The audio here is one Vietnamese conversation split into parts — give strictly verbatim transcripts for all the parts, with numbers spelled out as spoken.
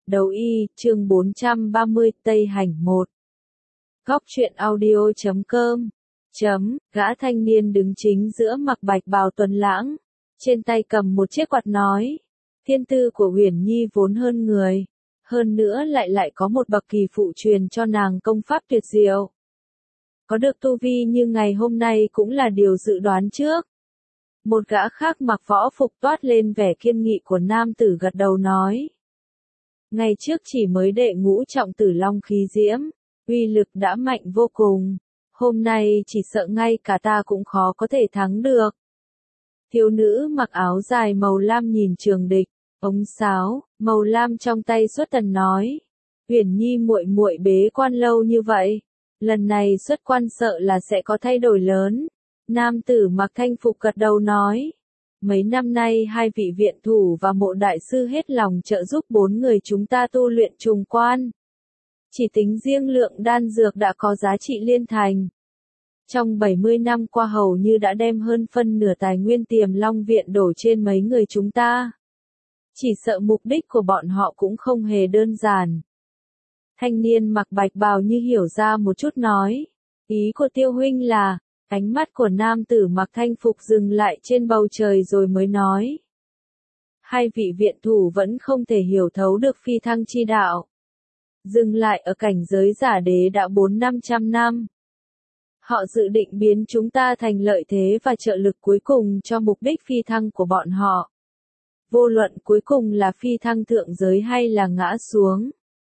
Đấu y, chương bốn trăm ba mươi, Tây Hành một. Góc truyện audio chấm com. Chấm, gã thanh niên đứng chính giữa mặc bạch bào tuấn lãng, trên tay cầm một chiếc quạt nói. Thiên tư của Uyển Nhi vốn hơn người, hơn nữa lại lại có một bậc kỳ phụ truyền cho nàng công pháp tuyệt diệu. Có được tu vi như ngày hôm nay cũng là điều dự đoán trước. Một gã khác mặc võ phục toát lên vẻ kiên nghị của nam tử gật đầu nói. Ngày trước chỉ mới đệ ngũ trọng tử long khí diễm, uy lực đã mạnh vô cùng, hôm nay chỉ sợ ngay cả ta cũng khó có thể thắng được. Thiếu nữ mặc áo dài màu lam nhìn trường địch, ống sáo màu lam trong tay xuất tần nói, Uyển Nhi muội muội bế quan lâu như vậy, lần này xuất quan sợ là sẽ có thay đổi lớn. Nam tử mặc thanh phục gật đầu nói, mấy năm nay hai vị viện thủ và mộ đại sư hết lòng trợ giúp bốn người chúng ta tu luyện trùng quan. Chỉ tính riêng lượng đan dược đã có giá trị liên thành. Trong bảy mươi năm qua hầu như đã đem hơn phân nửa tài nguyên Tiềm Long viện đổ trên mấy người chúng ta. Chỉ sợ mục đích của bọn họ cũng không hề đơn giản. Thanh niên mặc bạch bào như hiểu ra một chút nói, ý của Tiêu huynh là. Ánh mắt của nam tử mặc thanh phục dừng lại trên bầu trời rồi mới nói. Hai vị viện thủ vẫn không thể hiểu thấu được phi thăng chi đạo. Dừng lại ở cảnh giới giả đế đã bốn năm trăm năm. Họ dự định biến chúng ta thành lợi thế và trợ lực cuối cùng cho mục đích phi thăng của bọn họ. Vô luận cuối cùng là phi thăng thượng giới hay là ngã xuống.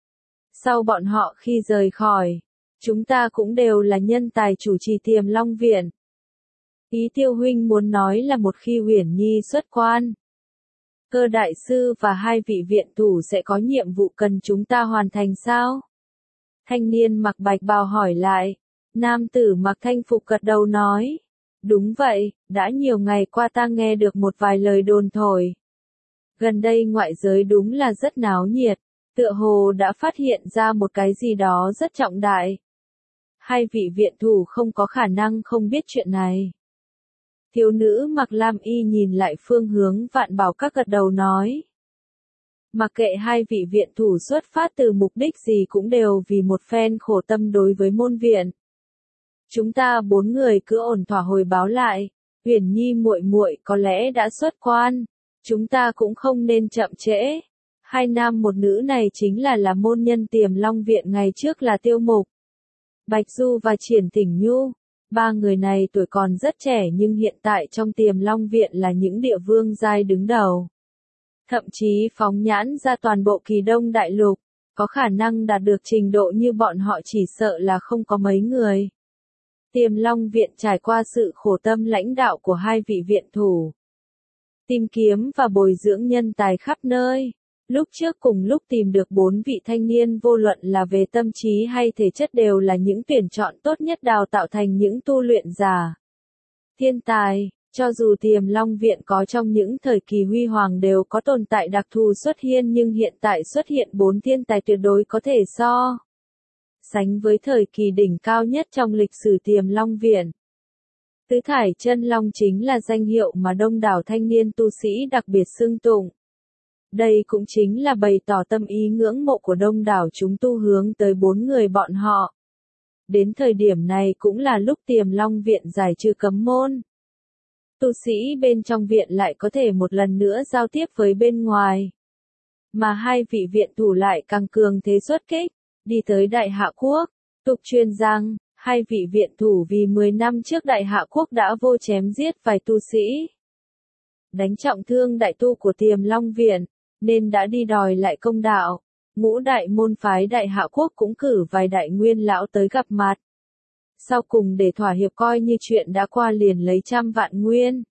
Sau bọn họ khi rời khỏi. Chúng ta cũng đều là nhân tài chủ trì Tiềm Long viện. Ý Tiêu huynh muốn nói là một khi Uyển Nhi xuất quan, Cơ đại sư và hai vị viện thủ sẽ có nhiệm vụ cần chúng ta hoàn thành sao? Thanh niên mặc bạch bào hỏi lại. Nam tử mặc thanh phục gật đầu nói. Đúng vậy, đã nhiều ngày qua ta nghe được một vài lời đồn thổi. Gần đây ngoại giới đúng là rất náo nhiệt, tựa hồ đã phát hiện ra một cái gì đó rất trọng đại. Hai vị viện thủ không có khả năng không biết chuyện này. Thiếu nữ mặc lam y nhìn lại phương hướng Vạn Bảo Các gật đầu nói. Mặc kệ hai vị viện thủ xuất phát từ mục đích gì cũng đều vì một phen khổ tâm đối với môn viện. Chúng ta bốn người cứ ổn thỏa hồi báo lại, Uyển Nhi muội muội có lẽ đã xuất quan, chúng ta cũng không nên chậm trễ. Hai nam một nữ này chính là là môn nhân Tiềm Long viện ngày trước là Tiêu Mục, Bạch Du và Triển Tỉnh Nhu. Ba người này tuổi còn rất trẻ nhưng hiện tại trong Tiềm Long viện là những địa vương giai đứng đầu. Thậm chí phóng nhãn ra toàn bộ Kỳ Đông Đại Lục, có khả năng đạt được trình độ như bọn họ chỉ sợ là không có mấy người. Tiềm Long viện trải qua sự khổ tâm lãnh đạo của hai vị viện thủ, tìm kiếm và bồi dưỡng nhân tài khắp nơi. Lúc trước cùng lúc tìm được bốn vị thanh niên vô luận là về tâm trí hay thể chất đều là những tuyển chọn tốt nhất đào tạo thành những tu luyện giả. Thiên tài, cho dù Tiềm Long viện có trong những thời kỳ huy hoàng đều có tồn tại đặc thù xuất hiện nhưng hiện tại xuất hiện bốn thiên tài tuyệt đối có thể so sánh với thời kỳ đỉnh cao nhất trong lịch sử Tiềm Long viện. Tứ Thải Chân Long chính là danh hiệu mà đông đảo thanh niên tu sĩ đặc biệt xưng tụng. Đây cũng chính là bày tỏ tâm ý ngưỡng mộ của đông đảo chúng tu hướng tới bốn người bọn họ. Đến thời điểm này cũng là lúc Tiềm Long viện giải trừ cấm môn. Tu sĩ bên trong viện lại có thể một lần nữa giao tiếp với bên ngoài. Mà hai vị viện thủ lại càng cường thế xuất kích, đi tới Đại Hạ Quốc. Tục truyền rằng, hai vị viện thủ vì mười năm trước Đại Hạ Quốc đã vô chém giết vài tu sĩ. Đánh trọng thương đại tu của Tiềm Long viện. Nên đã đi đòi lại công đạo. Ngũ đại môn phái Đại Hạ Quốc cũng cử vài đại nguyên lão tới gặp mặt. Sau cùng để thỏa hiệp coi như chuyện đã qua liền lấy trăm vạn nguyên.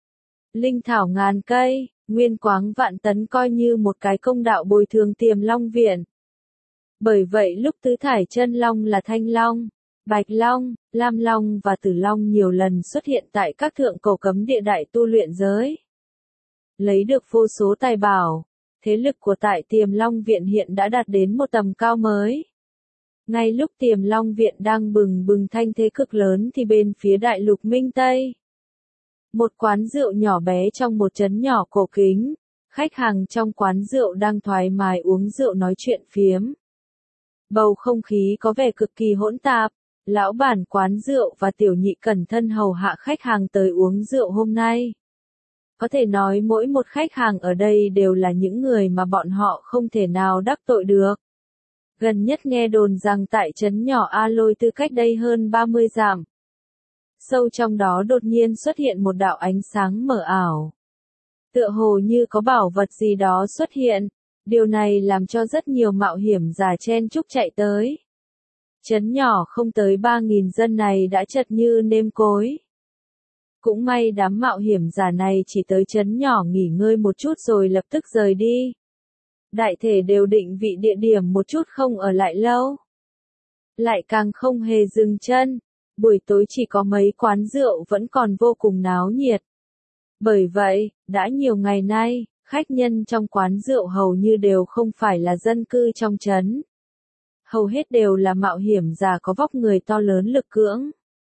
Linh thảo ngàn cây, nguyên quáng vạn tấn coi như một cái công đạo bồi thường Tiềm Long viện. Bởi vậy lúc Tứ Thải Chân Long là Thanh Long, Bạch Long, Lam Long và Tử Long nhiều lần xuất hiện tại các thượng cổ cấm địa đại tu luyện giới. Lấy được vô số tài bảo. Thế lực của tại Tiềm Long viện hiện đã đạt đến một tầm cao mới. Ngay lúc Tiềm Long viện đang bừng bừng thanh thế cực lớn thì bên phía đại lục Minh Tây. Một quán rượu nhỏ bé trong một trấn nhỏ cổ kính, Khách hàng trong quán rượu đang thoải mái uống rượu nói chuyện phiếm. Bầu không khí có vẻ cực kỳ hỗn tạp. Lão bản quán rượu và tiểu nhị cẩn thận hầu hạ khách hàng tới uống rượu hôm nay. Có thể nói mỗi một khách hàng ở đây đều là những người mà bọn họ không thể nào đắc tội được. Gần nhất nghe đồn rằng tại trấn nhỏ A Lôi Tư cách đây hơn ba mươi dặm. Sâu trong đó đột nhiên xuất hiện một đạo ánh sáng mờ ảo. Tựa hồ như có bảo vật gì đó xuất hiện, điều này làm cho rất nhiều mạo hiểm giả chen chúc chạy tới. Trấn nhỏ không tới ba nghìn dân này đã chật như nêm cối. Cũng may đám mạo hiểm giả này chỉ tới trấn nhỏ nghỉ ngơi một chút rồi lập tức rời đi. Đại thể đều định vị địa điểm một chút không ở lại lâu. Lại càng không hề dừng chân, buổi tối chỉ có mấy quán rượu vẫn còn vô cùng náo nhiệt. Bởi vậy, đã nhiều ngày nay, khách nhân trong quán rượu hầu như đều không phải là dân cư trong trấn. Hầu hết đều là mạo hiểm giả có vóc người to lớn lực cưỡng.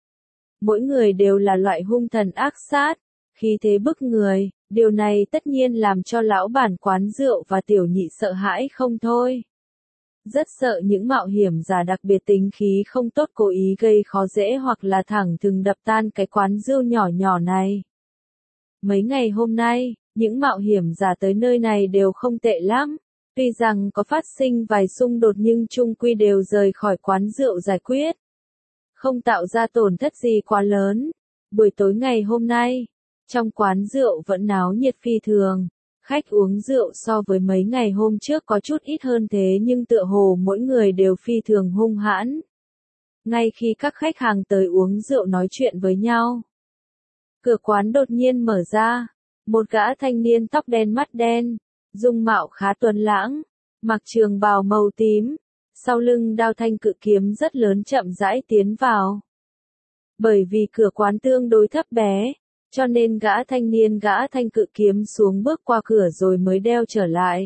Mỗi người đều là loại hung thần ác sát, khí thế bức người, điều này tất nhiên làm cho lão bản quán rượu và tiểu nhị sợ hãi không thôi. Rất sợ những mạo hiểm giả đặc biệt tính khí không tốt cố ý gây khó dễ hoặc là thẳng thừng đập tan cái quán rượu nhỏ nhỏ này. Mấy ngày hôm nay, những mạo hiểm giả tới nơi này đều không tệ lắm. Tuy rằng có phát sinh vài xung đột nhưng chung quy đều rời khỏi quán rượu giải quyết. Không tạo ra tổn thất gì quá lớn. Buổi tối ngày hôm nay, trong quán rượu vẫn náo nhiệt phi thường. Khách uống rượu so với mấy ngày hôm trước có chút ít hơn thế nhưng tựa hồ mỗi người đều phi thường hung hãn. Ngay khi các khách hàng tới uống rượu nói chuyện với nhau, cửa quán đột nhiên mở ra. Một gã thanh niên tóc đen mắt đen, dung mạo khá tuấn lãng, mặc trường bào màu tím, sau lưng đao thanh cự kiếm rất lớn chậm rãi tiến vào. Bởi vì cửa quán tương đối thấp bé, cho nên gã thanh niên gã thanh cự kiếm xuống bước qua cửa rồi mới đeo trở lại.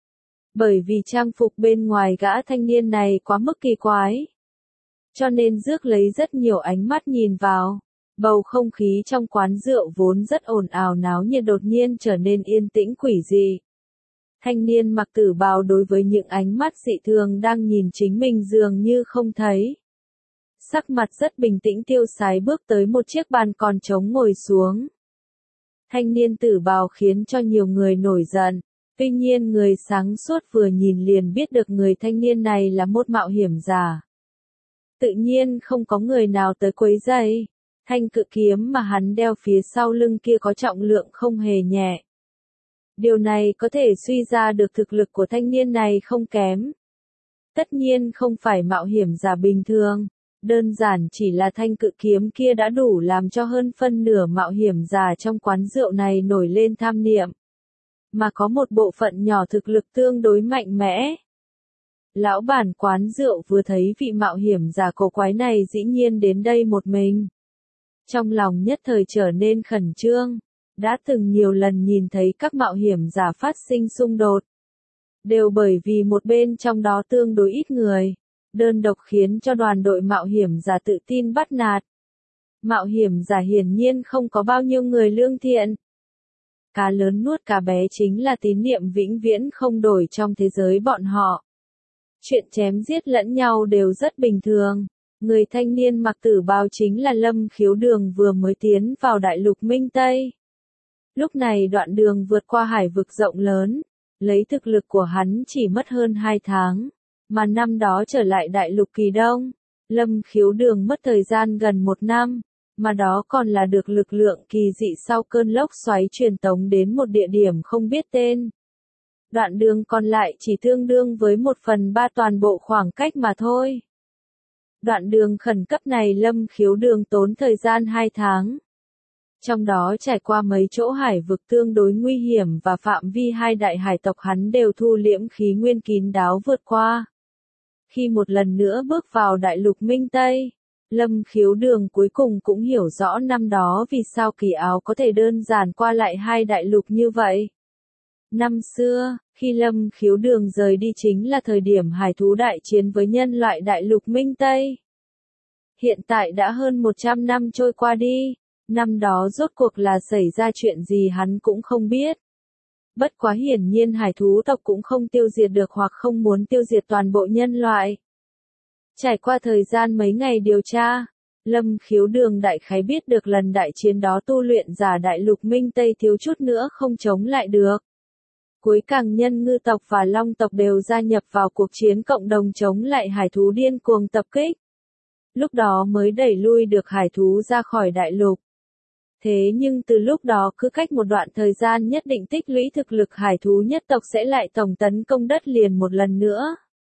Bởi vì trang phục bên ngoài gã thanh niên này quá mức kỳ quái, cho nên rước lấy rất nhiều ánh mắt nhìn vào. Bầu không khí trong quán rượu vốn rất ồn ào náo nhiệt đột nhiên trở nên yên tĩnh quỷ dị. Thanh niên mặc tử bào đối với những ánh mắt dị thường đang nhìn chính mình dường như không thấy. Sắc mặt rất bình tĩnh tiêu sái bước tới một chiếc bàn còn trống ngồi xuống. Thanh niên tử bào khiến cho nhiều người nổi giận, tuy nhiên người sáng suốt vừa nhìn liền biết được người thanh niên này là một mạo hiểm giả. Tự nhiên không có người nào tới quấy rầy. Thanh cự kiếm mà hắn đeo phía sau lưng kia có trọng lượng không hề nhẹ. Điều này có thể suy ra được thực lực của thanh niên này không kém. Tất nhiên không phải mạo hiểm giả bình thường, đơn giản chỉ là thanh cự kiếm kia đã đủ làm cho hơn phân nửa mạo hiểm giả trong quán rượu này nổi lên tham niệm. Mà có một bộ phận nhỏ thực lực tương đối mạnh mẽ. Lão bản quán rượu vừa thấy vị mạo hiểm giả cổ quái này dĩ nhiên đến đây một mình. Trong lòng nhất thời trở nên khẩn trương, đã từng nhiều lần nhìn thấy các mạo hiểm giả phát sinh xung đột. Đều bởi vì một bên trong đó tương đối ít người, đơn độc khiến cho đoàn đội mạo hiểm giả tự tin bắt nạt. Mạo hiểm giả hiển nhiên không có bao nhiêu người lương thiện. Cá lớn nuốt cá bé chính là tín niệm vĩnh viễn không đổi trong thế giới bọn họ. Chuyện chém giết lẫn nhau đều rất bình thường. Người thanh niên mặc tử bào chính là Lâm Khiếu Đường vừa mới tiến vào đại lục Minh Tây. Lúc này đoạn đường vượt qua hải vực rộng lớn, lấy thực lực của hắn chỉ mất hơn hai tháng, mà năm đó trở lại đại lục Kỳ Đông, Lâm Khiếu Đường mất thời gian gần một năm, mà đó còn là được lực lượng kỳ dị sau cơn lốc xoáy truyền tống đến một địa điểm không biết tên. Đoạn đường còn lại chỉ tương đương với một phần ba toàn bộ khoảng cách mà thôi. Đoạn đường khẩn cấp này Lâm Khiếu Đường tốn thời gian hai tháng. Trong đó trải qua mấy chỗ hải vực tương đối nguy hiểm và phạm vi hai đại hải tộc hắn đều thu liễm khí nguyên kín đáo vượt qua. Khi một lần nữa bước vào đại lục Minh Tây, Lâm Khiếu Đường cuối cùng cũng hiểu rõ năm đó vì sao Kỳ Áo có thể đơn giản qua lại hai đại lục như vậy. Năm xưa, khi Lâm Khiếu Đường rời đi chính là thời điểm hải thú đại chiến với nhân loại đại lục Minh Tây. Hiện tại đã hơn một trăm năm trôi qua đi, năm đó rốt cuộc là xảy ra chuyện gì hắn cũng không biết. Bất quá hiển nhiên hải thú tộc cũng không tiêu diệt được hoặc không muốn tiêu diệt toàn bộ nhân loại. Trải qua thời gian mấy ngày điều tra, Lâm Khiếu Đường đại khái biết được lần đại chiến đó tu luyện giả đại lục Minh Tây thiếu chút nữa không chống lại được. Cuối càng nhân ngư tộc và long tộc đều gia nhập vào cuộc chiến cộng đồng chống lại hải thú điên cuồng tập kích. Lúc đó mới đẩy lui được hải thú ra khỏi đại lục. Thế nhưng từ lúc đó cứ cách một đoạn thời gian nhất định tích lũy thực lực hải thú nhất tộc sẽ lại tổng tấn công đất liền một lần nữa.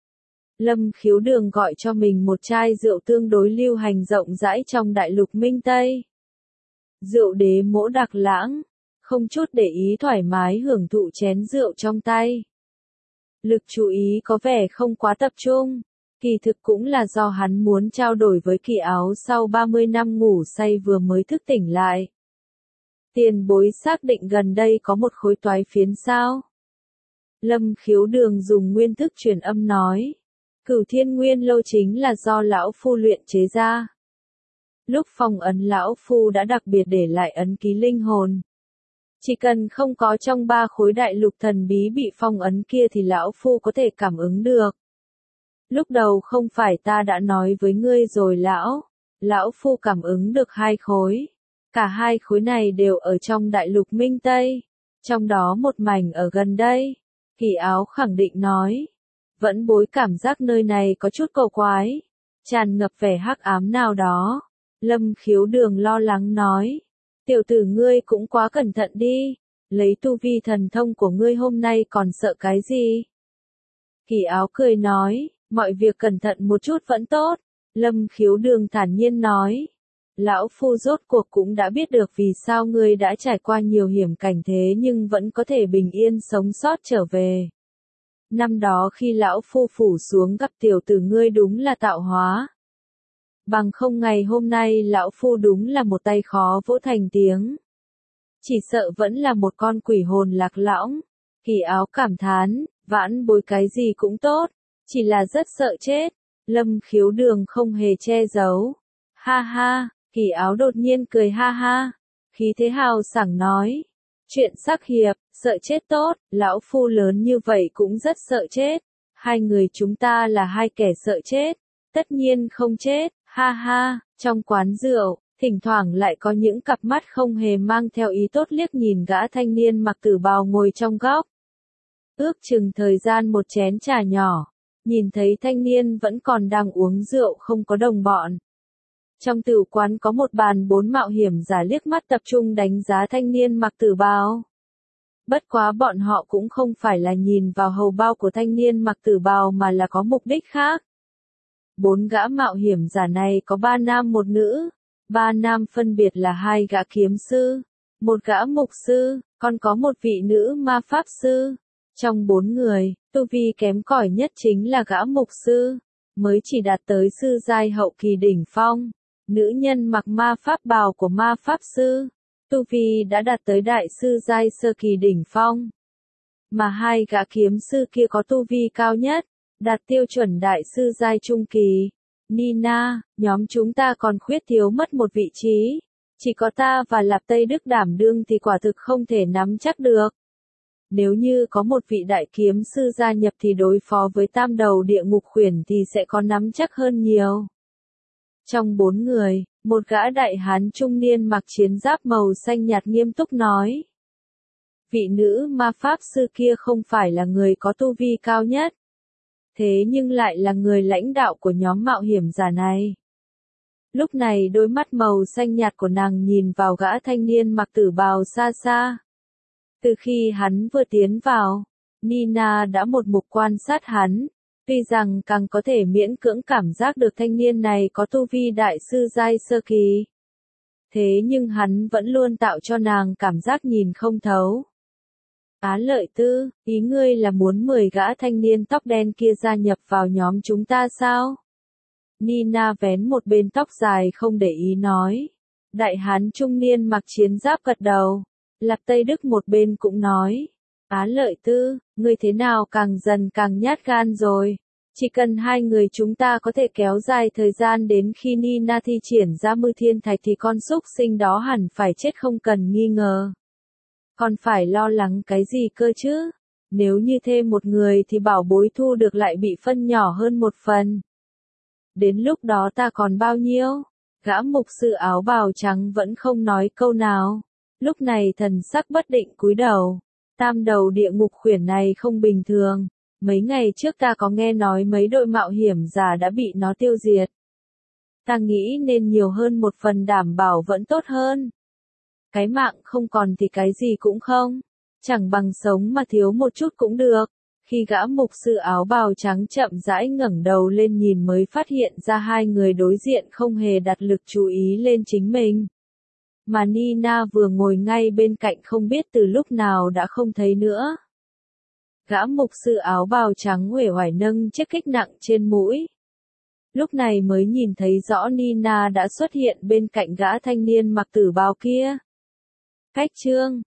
Lâm Khiếu Đường gọi cho mình một chai rượu tương đối lưu hành rộng rãi trong đại lục Minh Tây. Rượu đế mỗ đặc lãng, không chút để ý thoải mái hưởng thụ chén rượu trong tay. Lực chú ý có vẻ không quá tập trung, kỳ thực cũng là do hắn muốn trao đổi với Kỳ Áo sau ba mươi năm ngủ say vừa mới thức tỉnh lại. Tiền bối xác định gần đây có một khối toái phiến sao? Lâm Khiếu Đường dùng nguyên thức truyền âm nói. Cửu Thiên Nguyên Lô chính là do lão phu luyện chế ra. Lúc phong ấn lão phu đã đặc biệt để lại ấn ký linh hồn. Chỉ cần không có trong ba khối đại lục thần bí bị phong ấn kia thì lão phu có thể cảm ứng được. Lúc đầu không phải ta đã nói với ngươi rồi lão, lão phu cảm ứng được hai khối. Cả hai khối này đều ở trong đại lục Minh Tây, trong đó một mảnh ở gần đây. Kỳ Áo khẳng định nói. Vẫn bối cảm giác nơi này có chút cầu quái, tràn ngập vẻ hắc ám nào đó. Lâm Khiếu Đường lo lắng nói, tiểu tử ngươi cũng quá cẩn thận đi, lấy tu vi thần thông của ngươi hôm nay còn sợ cái gì? Kỳ Áo cười nói, mọi việc cẩn thận một chút vẫn tốt. Lâm Khiếu Đường thản nhiên nói, lão phu rốt cuộc cũng đã biết được vì sao ngươi đã trải qua nhiều hiểm cảnh thế nhưng vẫn có thể bình yên sống sót trở về. Năm đó khi lão phu phủ xuống gặp tiểu tử ngươi đúng là tạo hóa. Bằng không ngày hôm nay lão phu đúng là một tay khó vỗ thành tiếng. Chỉ sợ vẫn là một con quỷ hồn lạc lõng. Kỳ Áo cảm thán, vãn bối cái gì cũng tốt, chỉ là rất sợ chết. Lâm Khiếu Đường không hề che giấu. Ha ha, Kỳ Áo đột nhiên cười ha ha. Khí thế hào sảng nói. Chuyện sắc hiệp, sợ chết tốt, lão phu lớn như vậy cũng rất sợ chết. Hai người chúng ta là hai kẻ sợ chết. Tất nhiên không chết, ha ha, trong quán rượu, thỉnh thoảng lại có những cặp mắt không hề mang theo ý tốt liếc nhìn gã thanh niên mặc tử bào ngồi trong góc. Ước chừng thời gian một chén trà nhỏ, nhìn thấy thanh niên vẫn còn đang uống rượu không có đồng bọn. Trong tử quán có một bàn bốn mạo hiểm giả liếc mắt tập trung đánh giá thanh niên mặc tử bào. Bất quá bọn họ cũng không phải là nhìn vào hầu bao của thanh niên mặc tử bào mà là có mục đích khác. Bốn gã mạo hiểm giả này có ba nam một nữ. Ba nam phân biệt là hai gã kiếm sư, một gã mục sư, còn có một vị nữ ma pháp sư. Trong bốn người, tu vi kém cỏi nhất chính là gã mục sư, mới chỉ đạt tới sư giai hậu kỳ đỉnh phong. Nữ nhân mặc ma pháp bào của ma pháp sư, tu vi đã đạt tới đại sư giai sơ kỳ đỉnh phong. Mà hai gã kiếm sư kia có tu vi cao nhất, đạt tiêu chuẩn đại sư giai trung kỳ. Nina, nhóm chúng ta còn khuyết thiếu mất một vị trí. Chỉ có ta và Lạp Tây Đức đảm đương thì quả thực không thể nắm chắc được. Nếu như có một vị đại kiếm sư gia nhập thì đối phó với tam đầu địa ngục khuyển thì sẽ có nắm chắc hơn nhiều. Trong bốn người, một gã đại hán trung niên mặc chiến giáp màu xanh nhạt nghiêm túc nói. Vị nữ ma pháp sư kia không phải là người có tu vi cao nhất. Thế nhưng lại là người lãnh đạo của nhóm mạo hiểm giả này. Lúc này đôi mắt màu xanh nhạt của nàng nhìn vào gã thanh niên mặc tử bào xa xa. Từ khi hắn vừa tiến vào, Nina đã một mục quan sát hắn. Tuy rằng càng có thể miễn cưỡng cảm giác được thanh niên này có tu vi đại sư giai sơ kỳ. Thế nhưng hắn vẫn luôn tạo cho nàng cảm giác nhìn không thấu. Á Lợi Tư, ý ngươi là muốn mười gã thanh niên tóc đen kia gia nhập vào nhóm chúng ta sao? Nina vén một bên tóc dài không để ý nói. Đại hán trung niên mặc chiến giáp gật đầu. Lạp Tây Đức một bên cũng nói. Á Lợi Tư, ngươi thế nào càng dần càng nhát gan rồi. Chỉ cần hai người chúng ta có thể kéo dài thời gian đến khi Nina thi triển ra Mư Thiên Thạch thì con súc sinh đó hẳn phải chết không cần nghi ngờ. Còn phải lo lắng cái gì cơ chứ? Nếu như thêm một người thì bảo bối thu được lại bị phân nhỏ hơn một phần. Đến lúc đó ta còn bao nhiêu? Gã mục sư áo bào trắng vẫn không nói câu nào. Lúc này thần sắc bất định cúi đầu. Tam đầu địa ngục khuyển này không bình thường. Mấy ngày trước ta có nghe nói mấy đội mạo hiểm giả đã bị nó tiêu diệt. Ta nghĩ nên nhiều hơn một phần đảm bảo vẫn tốt hơn. Cái mạng không còn thì cái gì cũng không. Chẳng bằng sống mà thiếu một chút cũng được. Khi gã mục sư áo bào trắng chậm rãi ngẩng đầu lên nhìn mới phát hiện ra hai người đối diện không hề đặt lực chú ý lên chính mình. Mà Nina vừa ngồi ngay bên cạnh không biết từ lúc nào đã không thấy nữa. Gã mục sư áo bào trắng uể oải nâng chiếc kích nặng trên mũi. Lúc này mới nhìn thấy rõ Nina đã xuất hiện bên cạnh gã thanh niên mặc tử bào kia. Cách chương